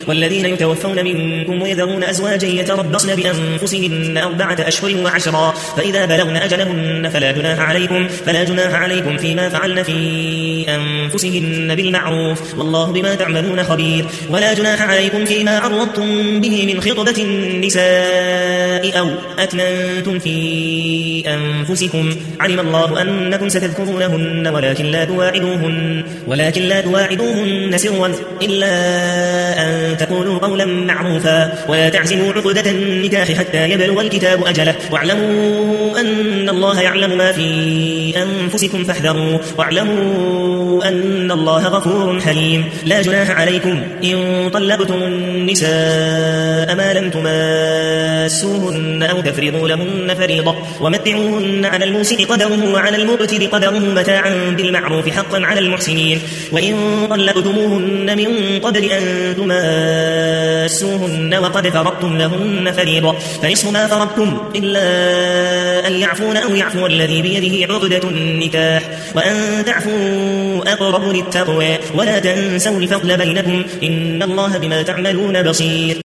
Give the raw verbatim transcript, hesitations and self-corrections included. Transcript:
والذين يتوفون منكم ويذرون أزواجا يتربصن بأنفسهن أربعة أشهر وعشرا فإذا بلغن أجلهن فلا جناح عليكم فلا جناح عليكم فيما فعلن في أنفسهن بالمعروف والله بما تعملون خبير. ولا جناح عليكم فيما عرضتم به من خطبة النساء أو أكننتم في أنفسكم علم الله أنكم ستذكرونهن ولكن لا تواعدوهن ولكن لا تواعدوهن سرا إلا أن تقولوا قولا معروفا ولا تعزموا عقدة النكاح حتى يبلغ الكتاب أجله واعلموا أن الله يعلم ما في أنفسكم فاحذروا واعلموا أن الله غفور حليم. لا جناح عليكم إن طلقتم النساء ما لم تماسوهن أو تفرضوا لهن فريضة ومتعوهن على الموسع قدره وعلى المقتر قدره متاعا بالمعروف حقا على المحسنين. وإن طلقتموهن من قبل أن تماسوهن وقد فرضتم لهن فريضة فنصف ما فرضتم إلا أن يعفون أو يعفو الذي بيده عقدة النكاح وأن تعفوا أقرب للتقوى ولا تنسوا الفضل بينكم إن الله بما تعملون بصير.